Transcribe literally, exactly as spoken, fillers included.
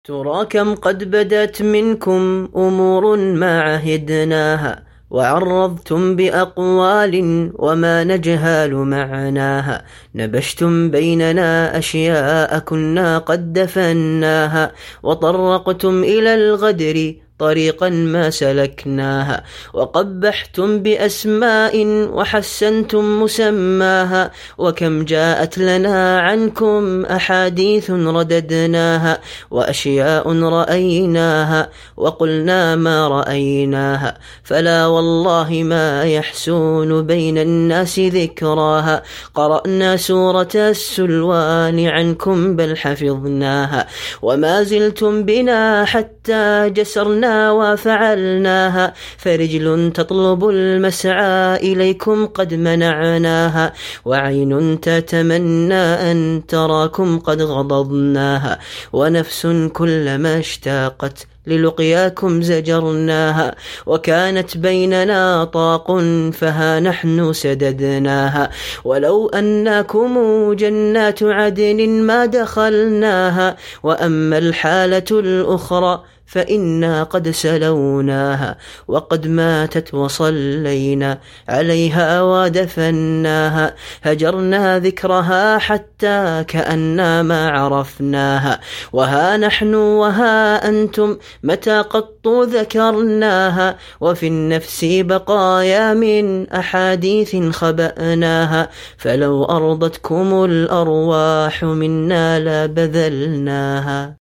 ترى كم قد بدت منكم أمور ما عهدناها، وعرضتم بأقوال وما نجهال معناها. نبشتم بيننا أشياء كنا قد دفناها، وطرقتم إلى الغدر طريقا ما سلكناها. وقبحتم بأسماء وحسنتم مسماها، وكم جاءت لنا عنكم أحاديث رددناها، وأشياء رأيناها وقلنا ما رأيناها. فلا والله ما يحسون بين الناس ذكراها. قرأنا سورة السلوان عنكم بل حفظناها، وما زلتم بنا حتى جسرنا وفعلناها. فرجل تطلب المسعى إليكم قد منعناها، وعين تتمنى أن تراكم قد غضضناها. ونفس كلما اشتاقت للقياكم زجرناها، وكانت بيننا طاق فها نحن سددناها. ولو أنكم جنات عدن ما دخلناها، وأما الحالة الأخرى فإنا قد سلوناها. وقد ماتت وصلينا عليها ودفناها، هجرنا ذكرها حتى كأننا ما عرفناها. وها نحن وها أنتم متى قط ذكرناها، وفي النفس بقايا من أحاديث خبأناها. فلو أرضتكم الأرواح منا لبذلناها.